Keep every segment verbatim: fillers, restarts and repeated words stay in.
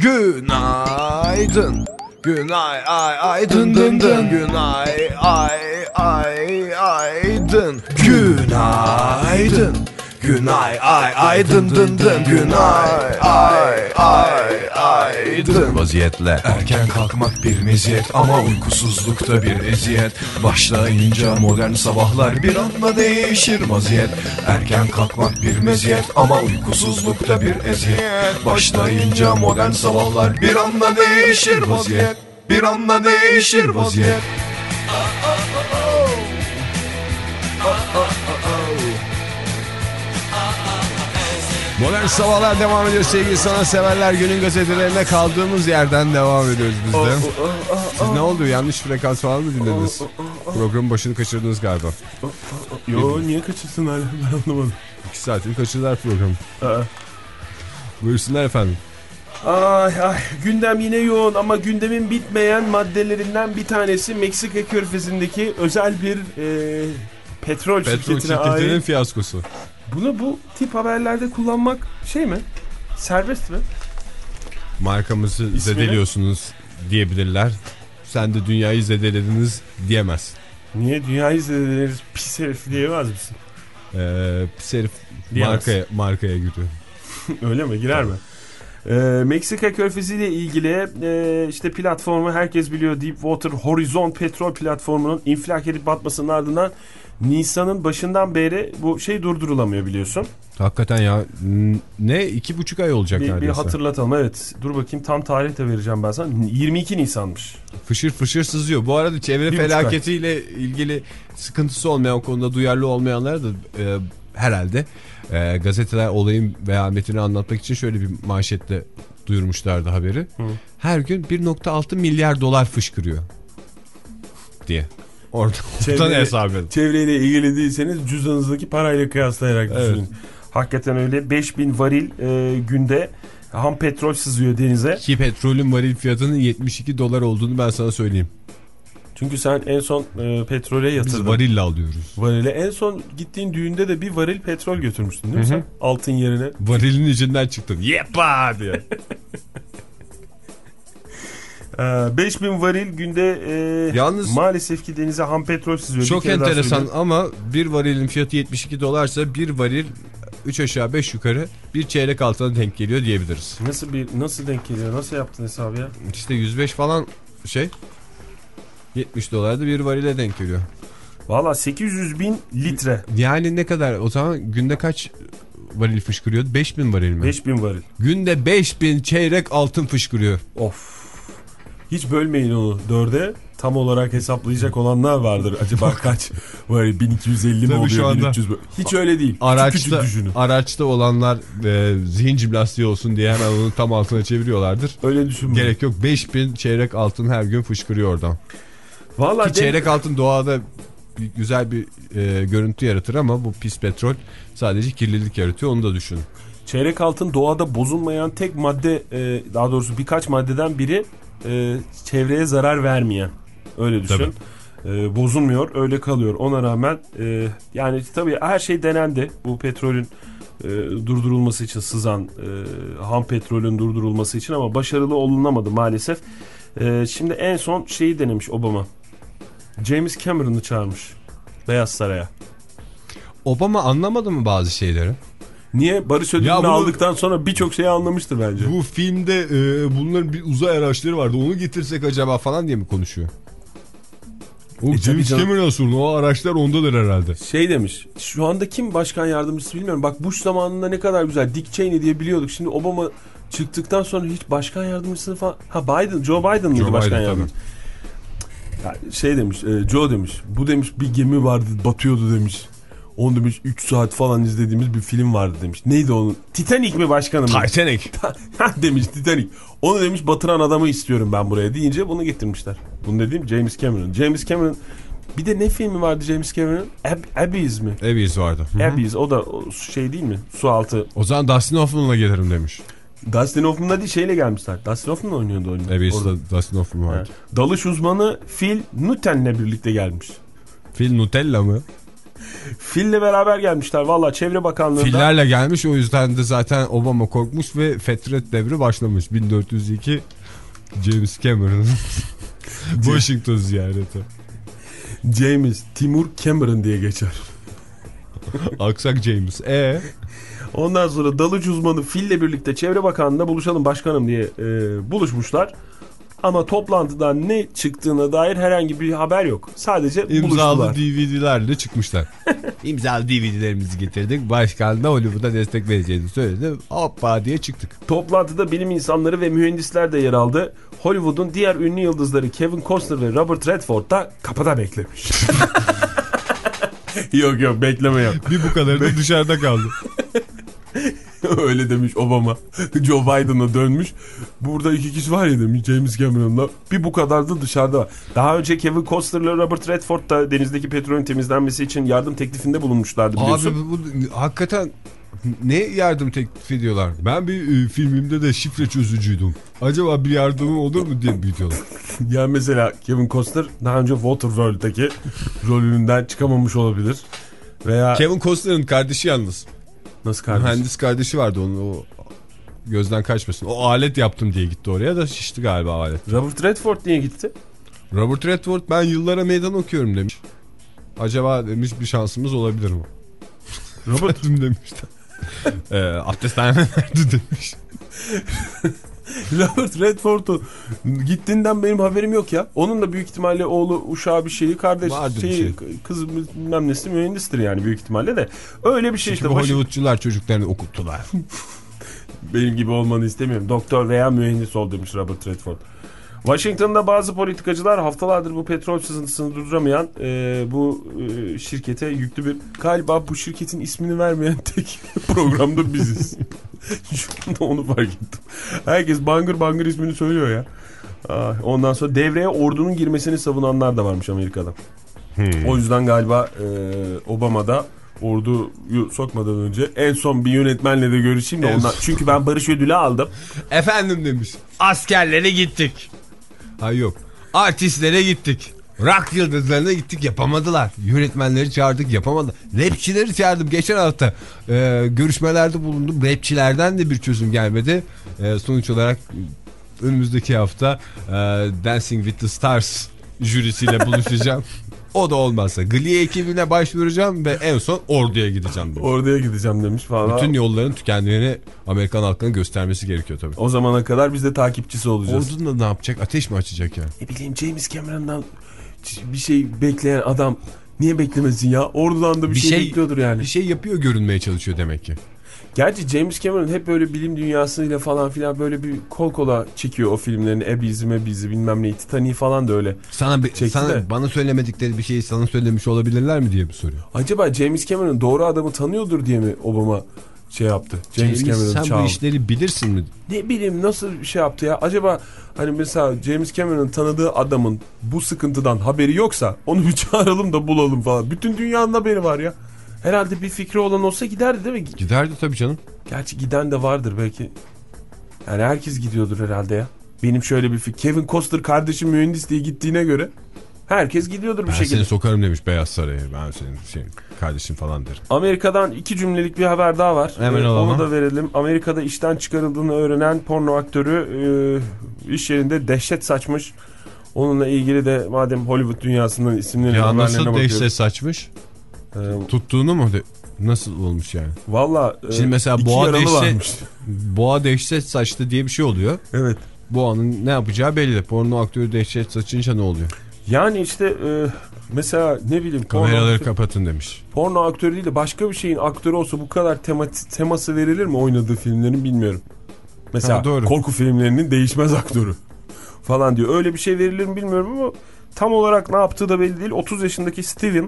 Günaydın. Günay ay ay dın dın dın. Günay ay ay ay dın. Günaydın. Günay ay ay dın dın dın. Günay ay ay ay dın. Vaziyetle erken kalkmak bir meziyet ama uykusuzlukta bir eziyet. Başlayınca modern sabahlar bir anda değişir vaziyet. Erken kalkmak bir meziyet ama uykusuzlukta bir eziyet. Başlayınca modern sabahlar bir anda değişir vaziyet. Bir anda değişir vaziyet. Modern Sabahlar devam ediyor sevgili sanatseverler. Günün gazetelerine kaldığımız yerden devam ediyoruz biz de. Siz ne oldu? Yanlış frekans falan mı dinlediniz? Programın başını kaçırdınız galiba. Yo, niye kaçırsın hala, ben anlamadım. İki saatini kaçırdılar programı. Aa. Buyursunlar efendim. Ay ay, gündem yine yoğun ama gündemin bitmeyen maddelerinden bir tanesi Meksika körfezindeki özel bir e, petrol, Petrol şirketine şirketinin ait. fiyaskosu. Bunu bu tip haberlerde kullanmak şey mi? Serbest mi? Markamızı İsmini? zedeliyorsunuz diyebilirler. Sen de dünyayı zedelediniz diyemez. Niye dünyayı izlediniz pis herif diyemez misin? Ee, pis herif Diyemez. markaya, markaya giriyor. Öyle mi? Girer mi? Ee, Meksika körfezi ile ilgili e, işte platformu herkes biliyor, Deepwater Horizon petrol platformunun infilak edip batmasının ardından Nisan'ın başından beri bu şey durdurulamıyor biliyorsun. Hakikaten ya, ne iki buçuk ay olacak bir, neredeyse. bir hatırlatalım, evet, dur bakayım tam tarih de vereceğim ben sana, yirmi iki Nisan'mış. Fışır fışır sızıyor. Bu arada çevre Bir felaketiyle ilgili sıkıntısı olmayan, o konuda duyarlı olmayanlar da e, herhalde e, gazeteler olayın vehametini anlatmak için şöyle bir manşetle duyurmuşlardı haberi. Hı. Her gün bir nokta altı milyar dolar fışkırıyor diye. Oradan, oradan hesap edin. Çevreyle ilgili değilseniz cüzdanınızdaki parayla kıyaslayarak evet. düşünün. Hakikaten öyle. beş bin varil e, günde ham petrol sızıyor denize. Ki petrolün varil fiyatının yetmiş iki dolar olduğunu ben sana söyleyeyim. Çünkü sen en son e, petrole yatırdın. Biz varille alıyoruz. Varile. En son gittiğin düğünde de bir varil petrol götürmüştün değil mi Hı-hı. sen? Altın yerine. Varilin içinden çıktın. Yepa diye. beş bin varil günde e, yalnız maalesef ki denize ham petrol sızıyor. Çok enteresan ama bir varilin fiyatı yetmiş iki dolarsa bir varil üç aşağı beş yukarı bir çeyrek altına denk geliyor diyebiliriz. Nasıl bir nasıl denk geliyor? Nasıl yaptın hesabı ya? İşte yüz beş falan şey, yetmiş dolarda bir varile denk geliyor. Valla sekiz yüz bin litre. Yani ne kadar o zaman, günde kaç varil fışkırıyordu? beş bin varil mi? beş bin varil. Günde beş bin çeyrek altın fışkırıyor. Of. Hiç bölmeyin onu dörde. Tam olarak hesaplayacak olanlar vardır. Acaba kaç var? bin iki yüz elli mi oluyor? bin üç yüz. Hiç öyle değil. Araçta, araçta olanlar e, zihin jimnastiği olsun diye hemen onu tam altına çeviriyorlardır. Öyle düşünmeyin. Gerek yok. beş bin çeyrek altın her gün fışkırıyor oradan. Vallahi Ki çeyrek altın doğada bir, güzel bir e, görüntü yaratır ama bu pis petrol sadece kirlilik yaratıyor, onu da düşünün. Çeyrek altın doğada bozulmayan tek madde, e, daha doğrusu birkaç maddeden biri, e, çevreye zarar vermeyen. Öyle düşün. E, bozulmuyor, öyle kalıyor. Ona rağmen e, yani tabii her şey denendi. Bu petrolün e, durdurulması için, sızan e, ham petrolün durdurulması için, ama başarılı olunamadı maalesef. E, şimdi en son şeyi denemiş Obama. James Cameron'ı çağırmış Beyaz Saray'a. Obama anlamadı mı bazı şeyleri? Niye? Barış ödülünü bunu, aldıktan sonra birçok şeyi anlamıştır bence. Bu filmde e, bunların bir uzay araçları vardı, onu getirsek acaba falan diye mi konuşuyor? O e, James Cameron'a sorun, o araçlar ondadır herhalde. Şey demiş, şu anda kim başkan yardımcısı bilmiyorum. Bak Bush zamanında ne kadar güzel Dick Cheney diye biliyorduk. Şimdi Obama çıktıktan sonra hiç başkan yardımcısı falan. Ha Biden, Joe Biden mıydı Joe başkan Biden, yardımcısı? Yani şey demiş, e, Joe demiş, bu demiş bir gemi vardı batıyordu demiş. Onu demiş üç saat falan izlediğimiz bir film vardı demiş. Neydi onun? Titanic mi başkanım? Titanic. Demiş Titanic. Onu demiş batıran adamı istiyorum ben buraya deyince bunu getirmişler. Bunu dediğim James Cameron. James Cameron, bir de ne filmi vardı James Cameron'ın? Ab- Abyss mi? Abyss vardı. Abyss, o da o şey değil mi? Su altı. O zaman Dustin Hoffman'la gelirim demiş. Dustin Hoffman'la değil, şeyle gelmişler. Dustin Hoffman oynuyordu oyunu. Abyss'da Dustin Hoffman vardı. Evet. Dalış uzmanı Phil Newton'le birlikte gelmiş. Phil Nutella mı? Fille beraber gelmişler. Valla Çevre Bakanlığı'nda. Fillerle gelmiş, o yüzden de zaten Obama korkmuş ve fetret devri başlamış. bin dört yüz iki James Cameron'ın Washington ziyareti. James Timur Cameron diye geçer. Aksak James. E Ondan sonra dalıcı uzmanı Fille birlikte Çevre Bakanlığı'nda buluşalım başkanım diye e, buluşmuşlar. Ama toplantıdan ne çıktığına dair herhangi bir haber yok. Sadece İmzalı buluştular. D V D'lerle çıkmışlar. İmzalı D V D'lerimizi getirdik. Başkan da Hollywood'a destek vereceğini söyledi. Hoppa diye çıktık. Toplantıda bilim insanları ve mühendisler de yer aldı. Hollywood'un diğer ünlü yıldızları Kevin Costner ve Robert Redford da kapıda beklemiş. Yok yok bekleme yok. Bir bu kadarı da dışarıda kaldı. Öyle demiş Obama. Joe Biden'a dönmüş. Burada iki kişi var ya demiş James Cameron'la. Bir bu kadar da dışarıda var. Daha önce Kevin Costner'la Robert Redford da denizdeki petrolün temizlenmesi için yardım teklifinde bulunmuşlardı biliyorsun. Abi bu, hakikaten ne yardım teklif ediyorlar? Ben bir e, filmimde de şifre çözücüydüm. Acaba bir yardımım olur mu diye büyütüyorlar. Yani mesela Kevin Costner daha önce Waterworld'daki rolünden çıkamamış olabilir. Veya Kevin Costner'ın kardeşi yalnız. Nasıl kardeş? Mühendis kardeşi vardı, onun o gözden kaçmasın. O alet yaptım diye gitti oraya da şişti galiba alet. Robert Redford niye gitti? Robert Redford ben yıllara meydan okuyorum demiş. Acaba demiş bir şansımız olabilir mi? Robert demişti. e, abdesthane nerede demiş. Robert Redford'un gittiğinden benim haberim yok ya. Onun da büyük ihtimalle oğlu, uşağı bir şeyi, kardeş şeyi, şey. kız bilmem nesi mühendistir yani büyük ihtimalle de. Öyle bir şey çünkü işte. Hollywoodçular çocuklarını okuttular. Benim gibi olmanı istemiyorum. Doktor veya mühendis ol demiş Robert Redford. Washington'da bazı politikacılar haftalardır bu petrol sızıntısını durduramayan e, bu e, şirkete yüklü bir... Galiba bu şirketin ismini vermeyen tek programda biziz. Şu anda onu fark ettim. Herkes bangır bangır ismini söylüyor ya. Ondan sonra devreye ordunun girmesini savunanlar da varmış Amerika'da. Hmm. O yüzden galiba e, Obama da orduyu sokmadan önce en son bir yönetmenle de görüşeyim de ondan. Çünkü ben barış ödülü aldım. Efendim demiş. Askerlere gittik. Hayır yok. Artistlere gittik. Rock yıldızlarına gittik, yapamadılar. Yönetmenleri çağırdık, yapamadılar. Rapçileri çağırdım. Geçen hafta e, görüşmelerde bulundum. Rapçilerden de bir çözüm gelmedi. E, sonuç olarak önümüzdeki hafta e, Dancing with the Stars jürisiyle buluşacağım. O da olmazsa Glee ekibine başvuracağım ve en son orduya gideceğim demiş. Orduya gideceğim demiş falan. Bütün yolların tükendiğini Amerikan halkının göstermesi gerekiyor tabii. O zamana kadar biz de takipçisi olacağız. Ordunun da ne yapacak? Ateş mi açacak yani? Ne bileyim, James Cameron'dan bir şey bekleyen adam niye beklemesin ya? Ordudan da bir, bir şey, şey bekliyordur yani. Bir şey yapıyor, görünmeye çalışıyor demek ki. Gerçi James Cameron hep böyle bilim dünyasıyla falan filan böyle bir kol kola çekiyor o filmlerini. Ebizi mebizi bilmem ne, Titanic'i falan da öyle. Sana, bir, sana bana söylemedikleri bir şeyi sana söylemiş olabilirler mi diye mi soruyor? Acaba James Cameron doğru adamı tanıyordur diye mi Obama şey yaptı? James, James Cameron sen çağırdı. Bu işleri bilirsin mi? Ne bileyim, nasıl bir şey yaptı ya? Acaba hani mesela James Cameron'ın tanıdığı adamın bu sıkıntıdan haberi yoksa onu bir çağıralım da bulalım falan. Bütün dünyanın haberi var ya. Herhalde bir fikri olan olsa giderdi değil mi? Giderdi tabii canım. Gerçi giden de vardır belki. Yani herkes gidiyordur herhalde ya. Benim şöyle bir fikir. Kevin Costner kardeşim mühendis diye gittiğine göre herkes gidiyordur bir ben şekilde. Ben seni sokarım demiş Beyaz Saray'a. Ben senin şey, kardeşim falan derim. Amerika'dan iki cümlelik bir haber daha var. Hemen ee, alalım. Onu da verelim. Amerika'da işten çıkarıldığını öğrenen porno aktörü e, iş yerinde dehşet saçmış. Onunla ilgili de madem Hollywood dünyasının isimlerine ya bakıyoruz. nasıl dehşet saçmış? Ee, Tuttuğunu mu? Nasıl olmuş yani? Valla şimdi mesela iki boğa dehşet, varmış. boğa dehşet saçtı diye bir şey oluyor. Evet. Boğanın ne yapacağı belli. Porno aktörü dehşet saçınca ne oluyor? Yani işte e, mesela ne bileyim. Kameraları porno, kapatın demiş. Porno aktörü değil de başka bir şeyin aktörü olsa bu kadar tema, teması verilir mi oynadığı filmlerin, bilmiyorum. Mesela ha, korku filmlerinin değişmez aktörü falan diyor. Öyle bir şey verilir mi bilmiyorum ama tam olarak ne yaptığı da belli değil. otuz yaşındaki Steven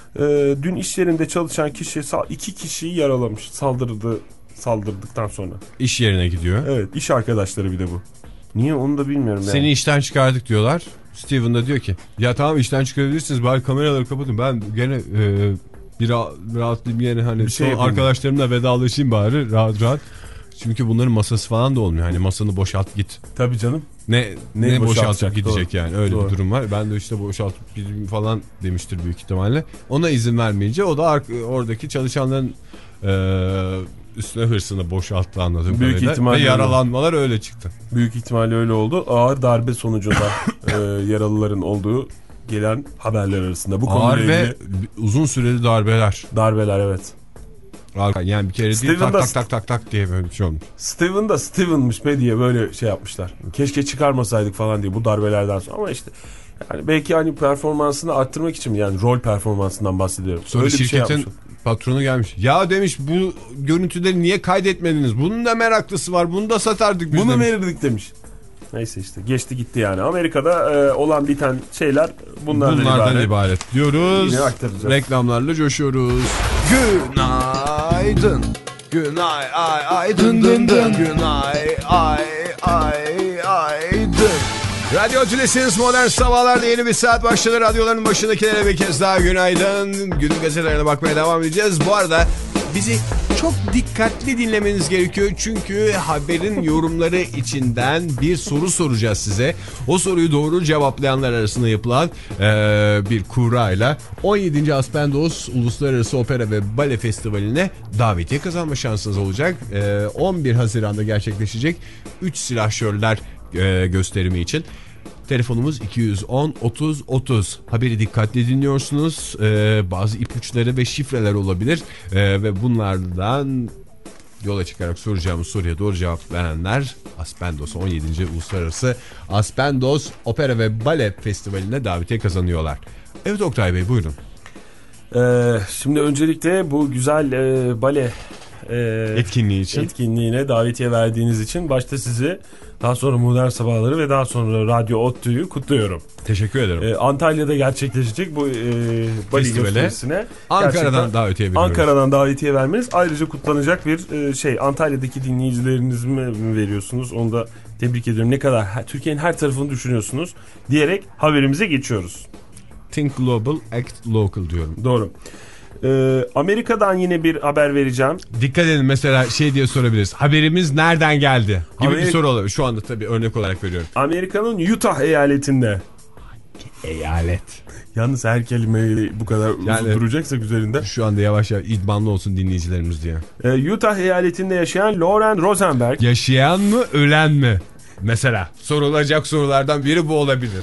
e, dün iş yerinde çalışan kişi iki kişiyi yaralamış. Saldırdı, saldırdıktan sonra. İş yerine gidiyor. Evet, iş arkadaşları bir de bu. Niye onu da bilmiyorum yani. Seni işten çıkardık diyorlar. Steven da diyor ki ya tamam işten çıkarabilirsiniz, bari kameraları kapatın, ben gene e, bir rahatlayayım, yine hani bir şey arkadaşlarımla vedalaşayım bari rahat rahat. Çünkü bunların masası falan da olmuyor. Hani masanı boşalt git. Tabii canım. Ne ne, ne boşaltıp gidecek doğru. yani öyle Doğru. bir durum var. Ben de işte boşaltıp gideyim falan demiştir büyük ihtimalle. Ona izin vermeyince o da oradaki çalışanların e, üstüne hırsını boşalttı anladığım Büyük kadarıyla. ihtimalle Ve yaralanmalar öyle. öyle çıktı. Büyük ihtimalle öyle oldu. Ağır darbe sonucunda e, yaralıların olduğu gelen haberler arasında. Bu Ağır konuyla ve ilgili uzun süreli darbeler. darbeler evet. Yani bir kere değil Steven tak tak tak tak tak diye böyle bir şey olmuş. Steven da Steven'mış be diye böyle şey yapmışlar. Keşke çıkarmasaydık falan diye bu darbelerden sonra. Ama işte yani belki hani performansını arttırmak için yani rol performansından bahsediyorum. Sonra öyle şirketin bir şey patronu gelmiş. Ya demiş bu görüntüleri niye kaydetmediniz? Bunun da meraklısı var. Bunu da satardık biz Bunu demiş. verirdik demiş. Neyse işte geçti gitti yani. Amerika'da e, olan biten şeyler bunlardan, bunlardan ibaret. ibaret diyoruz. Yine aktaracağız. Reklamlarla coşuyoruz. Günaydın. Günay ay ay dın dın dın. Günay ay ay ay dın. Radyo Tülesi'niz modern sabahlarda yeni bir saat başladı. Radyoların başındakilere bir kez daha günaydın. Günün gazetelerine bakmaya devam edeceğiz. Bu arada bizi çok dikkatli dinlemeniz gerekiyor. Çünkü haberin yorumları içinden bir soru soracağız size. O soruyu doğru cevaplayanlar arasında yapılan e, bir kurayla on yedinci Aspendos Uluslararası Opera ve Bale Festivali'ne davetiye kazanma şansınız olacak. E, on bir Haziran'da gerçekleşecek üç silahşörler e, gösterimi için. Telefonumuz iki yüz on otuz otuz. Haberi dikkatli dinliyorsunuz. Ee, bazı ipuçları ve şifreler olabilir. Ee, ve bunlardan yola çıkarak soracağımız soruya doğru cevap verenler Aspendos on yedinci Uluslararası Aspendos Opera ve Bale Festivali'ne davetiye kazanıyorlar. Evet Oktay Bey buyurun. Ee, şimdi öncelikle bu güzel e, bale e, etkinliği için etkinliğine davetiye verdiğiniz için başta sizi, daha sonra Modern Sabahları ve daha sonra Radyo ODTÜ'yü kutluyorum. teşekkür ederim. Ee, Antalya'da gerçekleşecek bu e, bale gösterisine Ankara'dan davetiye veriyoruz. Ankara'dan davetiye vermeniz ayrıca kutlanacak bir e, şey. Antalya'daki dinleyicileriniz mi veriyorsunuz? Onu da tebrik ediyorum. Ne kadar her, Türkiye'nin her tarafını düşünüyorsunuz diyerek haberimize geçiyoruz. Think Global, Act Local diyorum. Doğru. Ee, Amerika'dan yine bir haber vereceğim. Dikkat edin mesela şey diye sorabiliriz. Haberimiz nereden geldi? Gibi Amerika... bir soru olabilir. Şu anda tabii örnek olarak veriyorum. Amerika'nın Utah eyaletinde. Eyalet. Yalnız her kelimeyi bu kadar yani, uzun duracaksak üzerinde. Şu anda yavaş yavaş idmanlı olsun dinleyicilerimiz diye. Ee, Utah eyaletinde yaşayan Lauren Rosenberg. Yaşayan mı ölen mi? Mesela sorulacak sorulardan biri bu olabilir.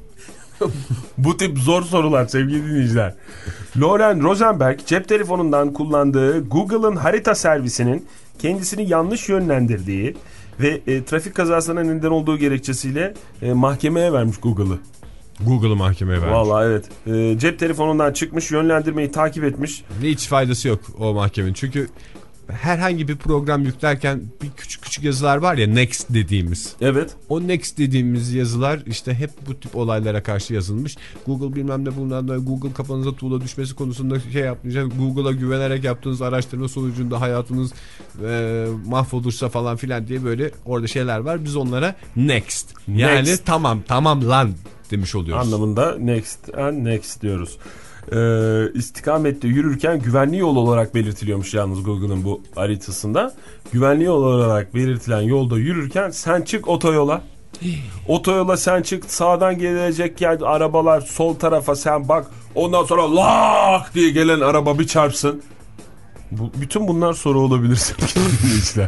Bu tip zor sorular sevgili dinleyiciler. Lauren Rosenberg cep telefonundan kullandığı Google'ın harita servisinin kendisini yanlış yönlendirdiği ve e, trafik kazasına neden olduğu gerekçesiyle e, mahkemeye vermiş Google'ı. Google'ı mahkemeye vermiş. Vallahi evet. E, cep telefonundan çıkmış, yönlendirmeyi takip etmiş. Hiç faydası yok o mahkemenin. Çünkü herhangi bir program yüklerken bir küçük küçük yazılar var ya, next dediğimiz. Evet. O next dediğimiz yazılar işte hep bu tip olaylara karşı yazılmış. Google bilmem ne bundan da Google kafanıza tuğla düşmesi konusunda şey yapmayacak. Google'a güvenerek yaptığınız araştırma sonucunda hayatınız e, mahvolursa falan filan diye böyle orada şeyler var. Biz onlara next. Yani next. tamam tamam lan demiş oluyoruz. Anlamında next and next diyoruz. Ee, istikamette yürürken güvenli yol olarak belirtiliyormuş yalnız Google'ın bu haritasında. Güvenli yol olarak belirtilen yolda yürürken sen çık otoyola. Otoyola sen çık, sağdan gelecek yer arabalar sol tarafa sen bak, ondan sonra lak diye gelen araba bir çarpsın. Bu, bütün bunlar soru olabilir sevgili dinleyiciler.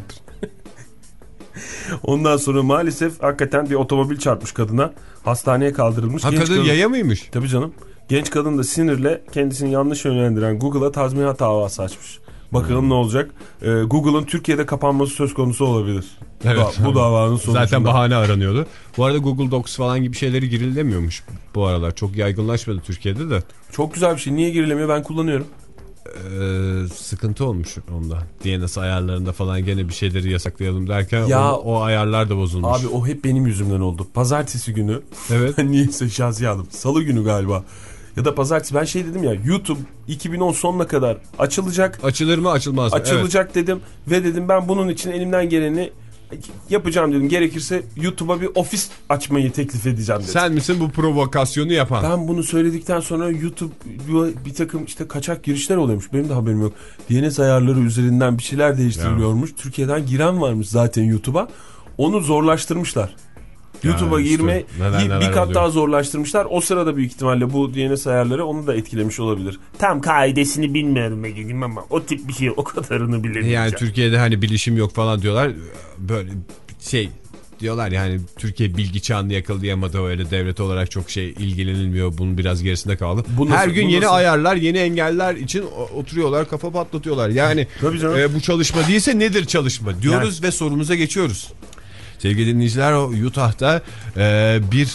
Ondan sonra maalesef hakikaten bir otomobil çarpmış kadına, hastaneye kaldırılmış. Ha, kadın kadın... yaya mıymış? Tabii canım. Genç kadın da sinirle kendisini yanlış yönlendiren Google'a tazminat davası açmış. Bakalım hmm. ne olacak? Ee, Google'ın Türkiye'de kapanması söz konusu olabilir. Evet. Bu, bu davanın sonucunda. Zaten bahane aranıyordu. Bu arada Google Docs falan gibi şeyleri girilemiyormuş bu aralar. Çok yaygınlaşmadı Türkiye'de de. Çok güzel bir şey. Niye girilemiyor? Ben kullanıyorum. Ee, sıkıntı olmuş onda. D N S ayarlarında falan gene bir şeyleri yasaklayalım derken ya, o, o ayarlar da bozulmuş. Abi o hep benim yüzümden oldu. Pazartesi günü. Evet. Niyeyse şahsi aldım. Salı günü galiba. Ya da pazartesi ben şey dedim ya, YouTube iki bin on sonuna kadar açılacak. Açılır mı açılmaz mı? Açılacak evet. dedim ve dedim ben bunun için elimden geleni yapacağım dedim. Gerekirse YouTube'a bir ofis açmayı teklif edeceğim dedim. Sen misin bu provokasyonu yapan? Ben bunu söyledikten sonra YouTube bir takım işte kaçak girişler oluyormuş. Benim de haberim yok. D N S ayarları üzerinden bir şeyler değiştiriliyormuş. Ya. Türkiye'den giren varmış zaten YouTube'a. Onu zorlaştırmışlar. YouTube'a işte, girme neler, neler bir kat oluyor. daha zorlaştırmışlar. O sırada büyük ihtimalle bu D N S ayarları onu da etkilemiş olabilir. Tam kaidesini bilmiyorum Ege'cim ama o tip bir şey, o kadarını bilemeyeceğim. Yani Türkiye'de hani bilişim yok falan diyorlar. Böyle şey diyorlar yani Türkiye bilgi çağını yakalayamadı, öyle devlet olarak çok şey ilgilenilmiyor. Bunun biraz gerisinde kaldı. Bu nasıl, Her gün yeni nasıl? ayarlar, yeni engeller için oturuyorlar, kafa patlatıyorlar. Yani e, bu çalışma değilse nedir çalışma diyoruz yani. Ve sorumuza geçiyoruz. Sevgili dinleyiciler, o Utah'ta e, bir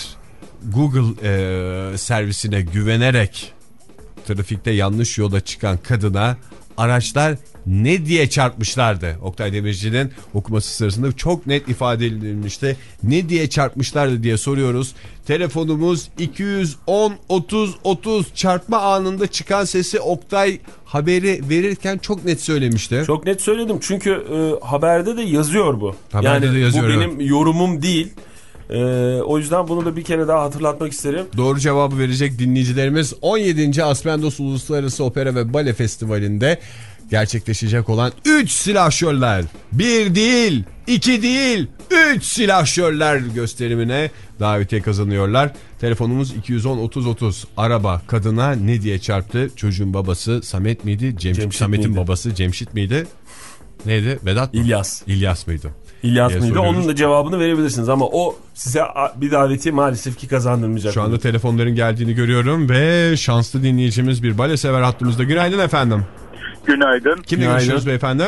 Google e, servisine güvenerek trafikte yanlış yola çıkan kadına araçlar ne diye çarpmışlardı? Oktay Demirci'nin okuması sırasında çok net ifade edilmişti. Ne diye çarpmışlardı diye soruyoruz. Telefonumuz iki yüz on otuz otuz, çarpma anında çıkan sesi Oktay haberi verirken çok net söylemişti. Çok net söyledim çünkü e, haberde de yazıyor bu. Haberde yani de yazıyor, bu benim yorumum değil. Ee, o yüzden bunu da bir kere daha hatırlatmak isterim. Doğru cevabı verecek dinleyicilerimiz on yedinci Aspendos Uluslararası Opera ve Bale Festivali'nde gerçekleşecek olan üç silahşörler, bir değil, iki değil, üç silahşörler gösterimine davetiye kazanıyorlar. Telefonumuz iki yüz on otuz otuz. Araba kadına ne diye çarptı? Çocuğun babası Samet miydi? Cemşit, Samet'in babası Cemşit miydi? Neydi? Vedat mı? İlyas. İlyas mıydı? İlyas mıydı? Soruyoruz. Onun da cevabını verebilirsiniz ama o size bir davetiye maalesef ki kazandırmayacak. Şu anda telefonların geldiğini görüyorum ve şanslı dinleyicimiz bir bale sever hattımızda. Günaydın efendim. Günaydın. Kimle görüşüyoruz beyefendi?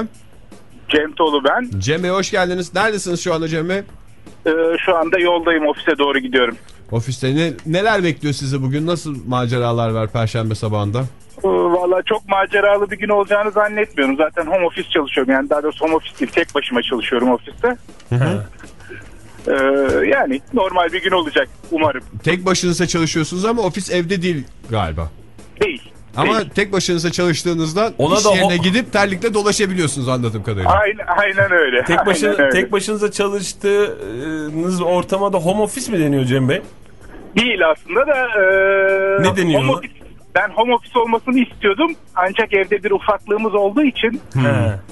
Cem Tolu ben. Cem Bey hoş geldiniz. Neredesiniz şu anda Cem Bey? Ee, şu anda yoldayım, ofise doğru gidiyorum. Ofiste ne, neler bekliyor sizi bugün? Nasıl maceralar var Perşembe sabahında? Ee, Valla çok maceralı bir gün olacağını zannetmiyorum. Zaten home office çalışıyorum. Yani daha doğrusu home office değil, tek başıma çalışıyorum ofiste. Hı hı. Ee, yani normal bir gün olacak umarım. Tek başınıza çalışıyorsunuz ama ofis evde değil galiba. Değil. Ama değil. tek başınıza çalıştığınızda Ona iş yerine o... gidip terlikle dolaşabiliyorsunuz anladığım kadarıyla. Aynen, aynen öyle. Tek, başına, aynen öyle. tek başınıza çalıştığınız ortama da home office mi deniyor Cem Bey? Değil aslında da. E, ne deniyor? Home office, ben home office olmasını istiyordum. Ancak evde bir ufaklığımız olduğu için hmm.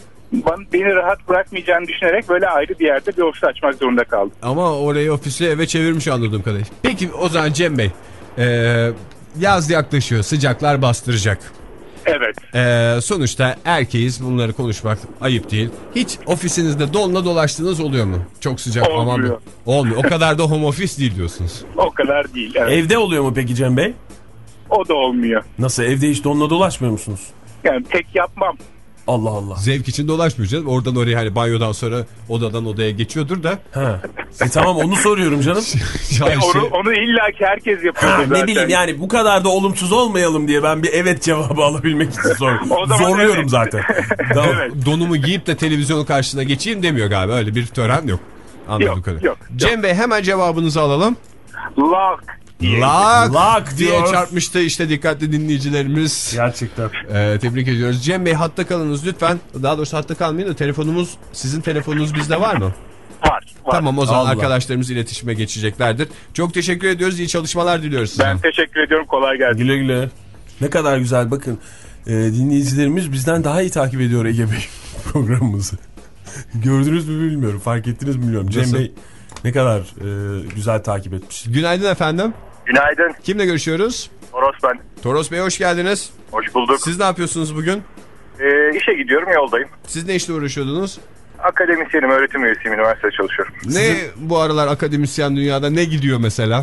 beni rahat bırakmayacağını düşünerek böyle ayrı bir yerde bir ofis açmak zorunda kaldım. Ama orayı ofisi eve çevirmiş anladığım kadarıyla. Peki o zaman Cem Bey, e, yaz yaklaşıyor, sıcaklar bastıracak. Evet. Ee, sonuçta erkeğiz, bunları konuşmak ayıp değil. Hiç ofisinizde donla dolaştığınız oluyor mu? Çok sıcak. Olmuyor. Aman, olmuyor. O kadar da home office değil diyorsunuz. O kadar değil. Evet. Evde oluyor mu peki Cem Bey? O da olmuyor. Nasıl, evde hiç donla dolaşmıyor musunuz? Yani tek yapmam. Allah Allah. Zevk için dolaşmayacağız. Oradan oraya, hani banyodan sonra odadan odaya geçiyordur da. Ha. E tamam, onu soruyorum canım. e, onu, onu illaki herkes yapıyor zaten. Ne bileyim yani, bu kadar da olumsuz olmayalım diye ben bir evet cevabı alabilmek için soruyorum. Zorluyorum evet. Zaten. Evet. Donumu giyip de televizyonun karşısına geçeyim demiyor galiba. Öyle bir tören yok. Anladım yok, yok, yok. Cem Bey, hemen cevabınızı alalım. Lock. Lak, Lak diye diyor. çarpmıştı işte dikkatli dinleyicilerimiz. Gerçekten. Ee, tebrik ediyoruz. Cem Bey, hatta kalınız lütfen. Daha doğrusu hatta kalmayın da telefonumuz, sizin telefonunuz bizde var mı? Var. var. Tamam, o zaman Allah. arkadaşlarımız iletişime geçeceklerdir. Çok teşekkür ediyoruz. İyi çalışmalar diliyoruz size. Ben teşekkür ediyorum. Kolay gelsin. Güle güle. Ne kadar güzel, bakın. E, dinleyicilerimiz bizden daha iyi takip ediyor Ege Bey programımızı. Gördünüz mü bilmiyorum. Fark ettiniz mi bilmiyorum. Cem Nasıl? Bey ne kadar e, güzel takip etmiş. Günaydın efendim. Günaydın. Kimle görüşüyoruz? Toros ben. Toros Bey, hoş geldiniz. Hoş bulduk. Siz ne yapıyorsunuz bugün? Ee, işe gidiyorum, yoldayım. Siz ne işle uğraşıyordunuz? Akademisyenim, öğretim üyesiyim, üniversitede çalışıyorum. Ne Sizin... bu aralar akademisyen dünyada ne gidiyor mesela?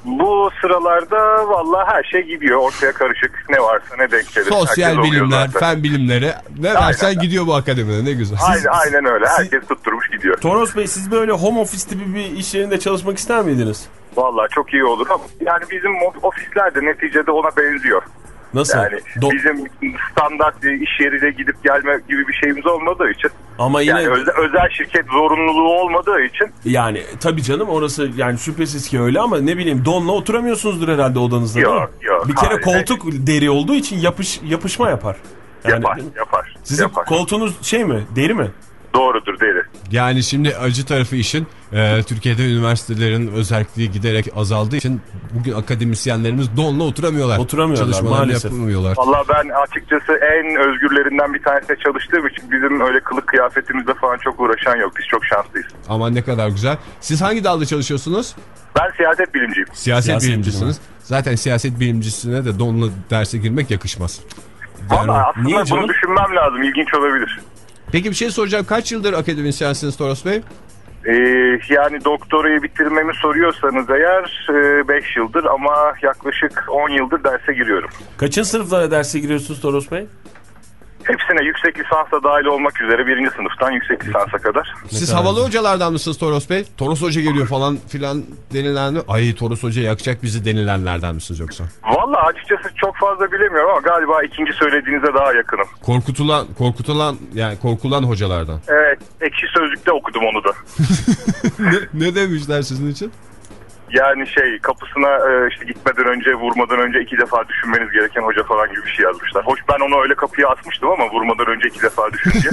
Bu sıralarda vallahi her şey gidiyor. Ortaya karışık. Ne varsa ne denk gelir. Sosyal bilimler, fen bilimleri. Ne versen gidiyor bu akademide. Ne güzel. Aynen, aynen öyle. Herkes tutturmuş gidiyor. Toros Bey, siz böyle home office tipi bir iş yerinde çalışmak ister miydiniz? Vallahi çok iyi olur ama yani bizim ofisler de neticede ona benziyor. Nasıl? Yani Do- bizim standart iş yerine gidip gelme gibi bir şeyimiz olmadığı için. Ama yine yani özel, özel şirket zorunluluğu olmadığı için. Yani tabii canım, orası yani şüphesiz ki öyle ama ne bileyim, donla oturamıyorsunuzdur herhalde odanızda. Yok yok. Bir kere hayır, koltuk hayır. Deri olduğu için yapış yapışma yapar. Yani, yapar yapar. Sizin yapar. koltuğunuz şey mi? Deri mi? Doğrudur deri. Yani şimdi acı tarafı işin e, Türkiye'de üniversitelerin özelliği giderek azaldığı için bugün akademisyenlerimiz donla oturamıyorlar. Oturamıyorlar maalesef. Yapamıyorlar. Valla ben açıkçası en özgürlerinden bir tanesine çalıştığım için bizim öyle kılık kıyafetimizde falan çok uğraşan yok. Biz çok şanslıyız. Aman ne kadar güzel. Siz hangi dalda çalışıyorsunuz? Ben siyaset bilimciyim. Siyaset, Siyaset bilimcisiniz. bilimi. Zaten siyaset bilimcisine de donlu derse girmek yakışmaz. Yani Valla aslında niye bunu canım? düşünmem lazım. İlginç olabilir. Peki bir şey soracağım. Kaç yıldır akademisyensiniz Toros Bey? Ee, yani doktorayı bitirmemi soruyorsanız eğer beş yıldır ama yaklaşık on yıldır derse giriyorum. Kaçıncı sınıflara derse giriyorsunuz Toros Bey? Hepsine yüksek lisansa dahil olmak üzere birinci sınıftan yüksek lisansa kadar. Siz havalı hocalardan mısınız Toros Bey? Toros Hoca geliyor falan filan denilen mi? Ay Toros Hoca yakacak bizi denilenlerden misiniz yoksa? Valla açıkçası çok fazla bilemiyorum ama galiba ikinci söylediğinize daha yakınım. Korkutulan, korkutulan yani korkulan hocalardan. Evet, Ekşi Sözlük'te okudum onu da. ne, ne demişler sizin için? Yani şey kapısına e, işte gitmeden önce vurmadan önce iki defa düşünmeniz gereken hoca falan gibi bir şey yazmışlar. Hoş ben onu öyle kapıya asmıştım ama vurmadan önce iki defa düşünce.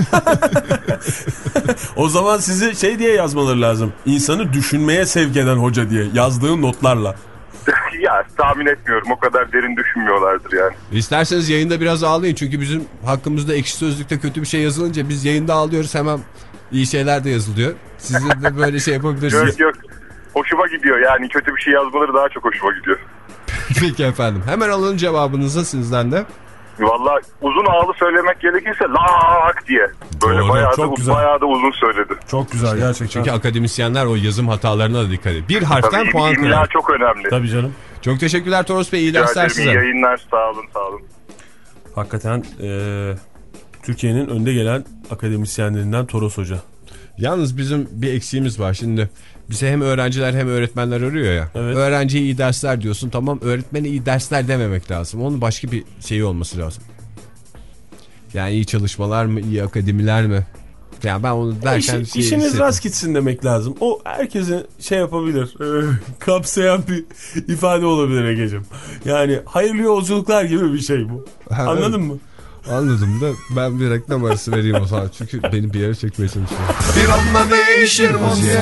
O zaman sizi şey diye yazmaları lazım. İnsanı düşünmeye sevk eden hoca diye yazdığın notlarla. Ya tahmin etmiyorum o kadar derin düşünmüyorlardır yani. İsterseniz yayında biraz ağlayın çünkü bizim hakkımızda Ekşi Sözlük'te kötü bir şey yazılınca biz yayında ağlıyoruz, hemen iyi şeyler de yazılıyor. Sizin de böyle şey yapabilirsiniz. Yok yok. Hoşuma gidiyor yani kötü bir şey yazmaları daha çok hoşuma gidiyor. Peki efendim. Hemen alın cevabınızı sizden de. Valla uzun ağlı söylemek gerekirse lak diye. Böyle Doğru, bayağı, çok da, güzel. bayağı da uzun söyledi. Çok güzel gerçekten. Çünkü akademisyenler o yazım hatalarına da dikkat ediyor. Bir harften Tabii puan imla kırar. çok önemli. Tabii canım. Çok teşekkürler Toros Bey. İyi Rica dersler ederim, size. iyi yayınlar, sağ olun sağ olun. Hakikaten e, Türkiye'nin önde gelen akademisyenlerinden Toros Hoca. Yalnız bizim bir eksiğimiz var. Şimdi bize hem öğrenciler hem öğretmenler arıyor ya. Evet. Öğrenciye iyi dersler diyorsun. Tamam, öğretmene iyi dersler dememek lazım. Onun başka bir şeyi olması lazım. Yani iyi çalışmalar mı, iyi akademiler mi? Yani ben onu derken... İşi, işiniz rast gitsin demek lazım. O herkese şey yapabilir. E, kapsayan bir ifade olabilir Egeciğim. Yani hayırlı yolculuklar gibi bir şey bu. Ha, Anladın evet. mı? Anladım da ben bir reklam arası vereyim o zaman. Çünkü beni bir yere çekmeye çalışıyor. Bir anda değişir vaziyet.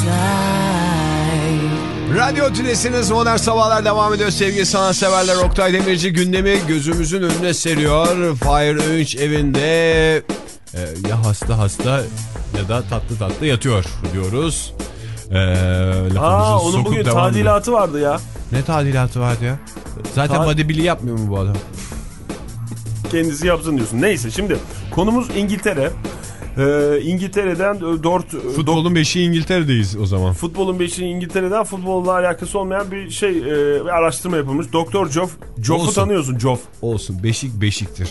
Radyo Tülesi'niz Modern Sabahlar devam ediyor sevgili sanatseverler. Oktay Demirci gündemi gözümüzün önüne seriyor. Fahir Öğünç evinde e, ya hasta hasta ya da tatlı tatlı yatıyor diyoruz. E, Aa, onun bugün tadilatı ediyor. Vardı ya. Ne tadilatı vardı ya? Zaten Ta bodybuild'i yapmıyor mu bu adam? Kendisi yapsın diyorsun. Neyse şimdi konumuz İngiltere. Ee, İngiltere'den dört futbolun beşi İngiltere'deyiz o zaman. Futbolun beşi İngiltere'den futbolla alakası olmayan bir şey e, bir araştırma yapılmış. Doktor Joff, Joff'u tanıyorsun Joff. Olsun, beşik beşiktir.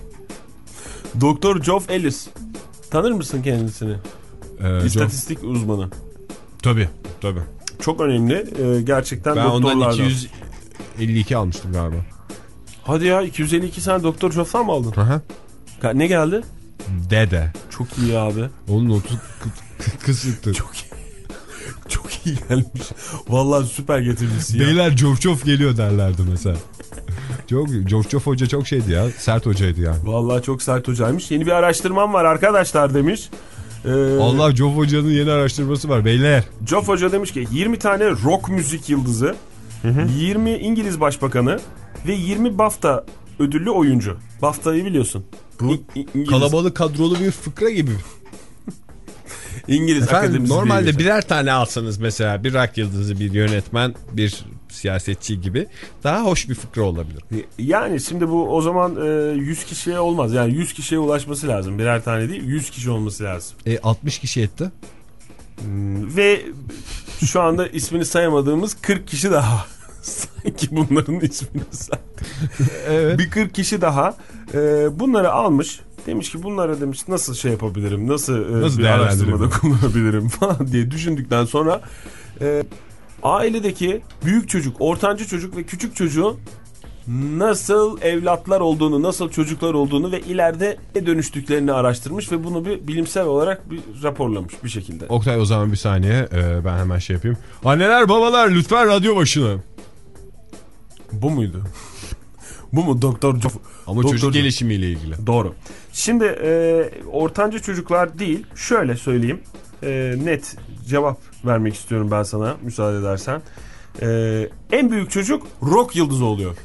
Doktor Joff Ellis. Tanır mısın kendisini? Ee, İstatistik Joff uzmanı. Tabii, tabii. Çok önemli. Ee, gerçekten ben doktorlardan. Ben ondan iki yüz elli iki almıştım galiba. Hadi ya, iki yüz elli iki sen Doktor Joff'tan mı aldın? Hı hı. Ne geldi? Dede. Çok iyi abi. Onun notu kısıktı. Çok iyi. Çok iyi gelmiş. Vallahi süper getirmişsin ya. Beyler Joff Joff geliyor derlerdi mesela. Çok Joff Joff hoca çok şeydi ya. Sert hocaydı yani. Vallahi çok sert hocaymış. Yeni bir araştırmam var arkadaşlar demiş. Ee, Allah, Joff hocanın yeni araştırması var beyler. Joff hoca demiş ki yirmi tane rock müzik yıldızı, hı hı. yirmi İngiliz başbakanı ve yirmi BAFTA ödüllü oyuncu. BAFTA'yı biliyorsun. Bu İngiliz... kalabalık kadrolu bir fıkra gibi. İngiliz Efendim, normalde birer tane alsanız mesela bir rock yıldızı, bir yönetmen, bir siyasetçi gibi daha hoş bir fıkra olabilir. Yani şimdi bu o zaman e, yüz kişiye olmaz. Yani yüz kişiye ulaşması lazım. Birer tane değil, yüz kişi olması lazım. E, altmış kişi etti. Hmm, ve şu anda ismini sayamadığımız kırk kişi daha. Sanki bunların ismini saydık. Evet. Bir kırk kişi daha e, bunları almış. Demiş ki bunlara demiş nasıl şey yapabilirim, nasıl, e, nasıl bir araştırmada kullanabilirim falan diye düşündükten sonra e, ailedeki büyük çocuk, ortanca çocuk ve küçük çocuğun nasıl evlatlar olduğunu, nasıl çocuklar olduğunu ve ileride ne dönüştüklerini araştırmış ve bunu bir bilimsel olarak bir raporlamış bir şekilde. Oktay, o zaman bir saniye, ee, ben hemen şey yapayım. Anneler babalar lütfen radyo başına. Bu muydu? Bu mu Doktor Joff? Ama Doktor çocuk Joff. gelişimiyle ilgili. Doğru. Şimdi e, ortanca çocuklar değil, şöyle söyleyeyim. E, net cevap vermek istiyorum ben sana, müsaade edersen. E, en büyük çocuk rock yıldızı oluyor.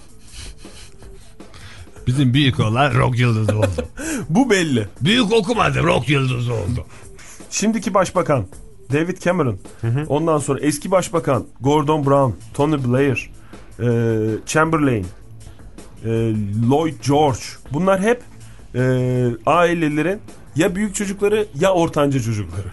Bizim büyük olan rock yıldızı oldu. Bu belli. Büyük okumadı, rock yıldızı oldu. Şimdiki başbakan David Cameron. Hı hı. Ondan sonra eski başbakan Gordon Brown, Tony Blair, e, Chamberlain, e, Lloyd George. Bunlar hep e, ailelerin ya büyük çocukları ya ortanca çocukları.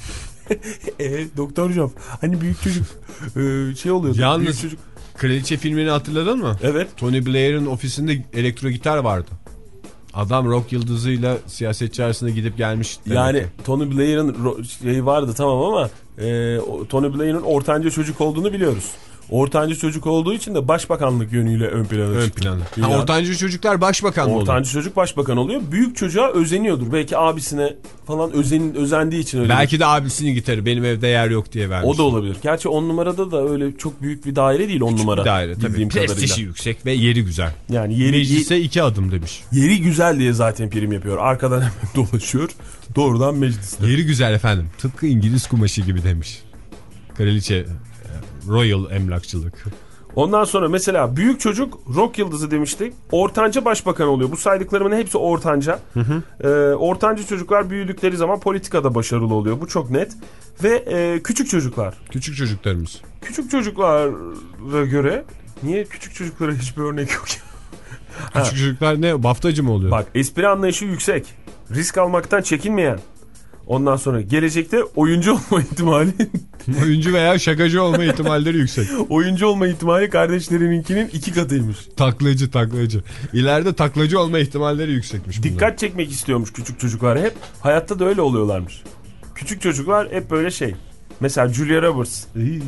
e, Doktor Job, hani büyük çocuk e, şey oluyor. Yalnız çocuk... Kraliçe filmini hatırladın mı? Evet. Tony Blair'in ofisinde elektro gitar vardı. Adam rock yıldızıyla siyasetçi arasında gidip gelmiş. Yani ki. Tony Blair'in şeyi vardı tamam ama e, Tony Blair'in ortanca çocuk olduğunu biliyoruz. Ortanca çocuk olduğu için de başbakanlık yönüyle ön plana Ön çıktı. plana. Dünya... Ha, ortanca çocuklar başbakan mı oluyor? Ortanca çocuk başbakan oluyor. Büyük çocuğa özeniyordur. Belki abisine falan özen, özendiği için öyle. Belki de abisinin gitarı benim evde yer yok diye vermiş. O da olabilir. Gerçi on numarada da öyle çok büyük bir daire değil on Küçük numara. Bir daire tabii. Prestiji yüksek ve yeri güzel. Yani yeri meclise iki adım demiş. Yeri güzel diye zaten prim yapıyor. Arkadan hemen dolaşıyor. Doğrudan mecliste. Yeri güzel efendim. Tıpkı İngiliz kumaşı gibi demiş. Kraliçe Royal emlakçılık. Ondan sonra mesela büyük çocuk rock yıldızı demiştik. Ortanca başbakan oluyor. Bu saydıklarımın hepsi ortanca. Hı hı. Ee, ortanca çocuklar büyüdükleri zaman politikada başarılı oluyor. Bu çok net. Ve e, küçük çocuklar. Küçük çocuklarımız. Küçük çocuklara göre niye küçük çocuklara hiçbir örnek yok ya? Küçük çocuklar ne? Baftacı mı oluyor? Bak espri anlayışı yüksek. Risk almaktan çekinmeyen. Ondan sonra gelecekte oyuncu olma ihtimali oyuncu veya şakacı olma ihtimalleri yüksek. Oyuncu olma ihtimali kardeşlerininkinin iki katıymış. Taklacı taklacı. İleride taklacı olma ihtimalleri yüksekmiş bunlar. Dikkat çekmek istiyormuş küçük çocuklar hep. Hayatta da öyle oluyorlarmış. Küçük çocuklar hep böyle şey. Mesela Julia Roberts,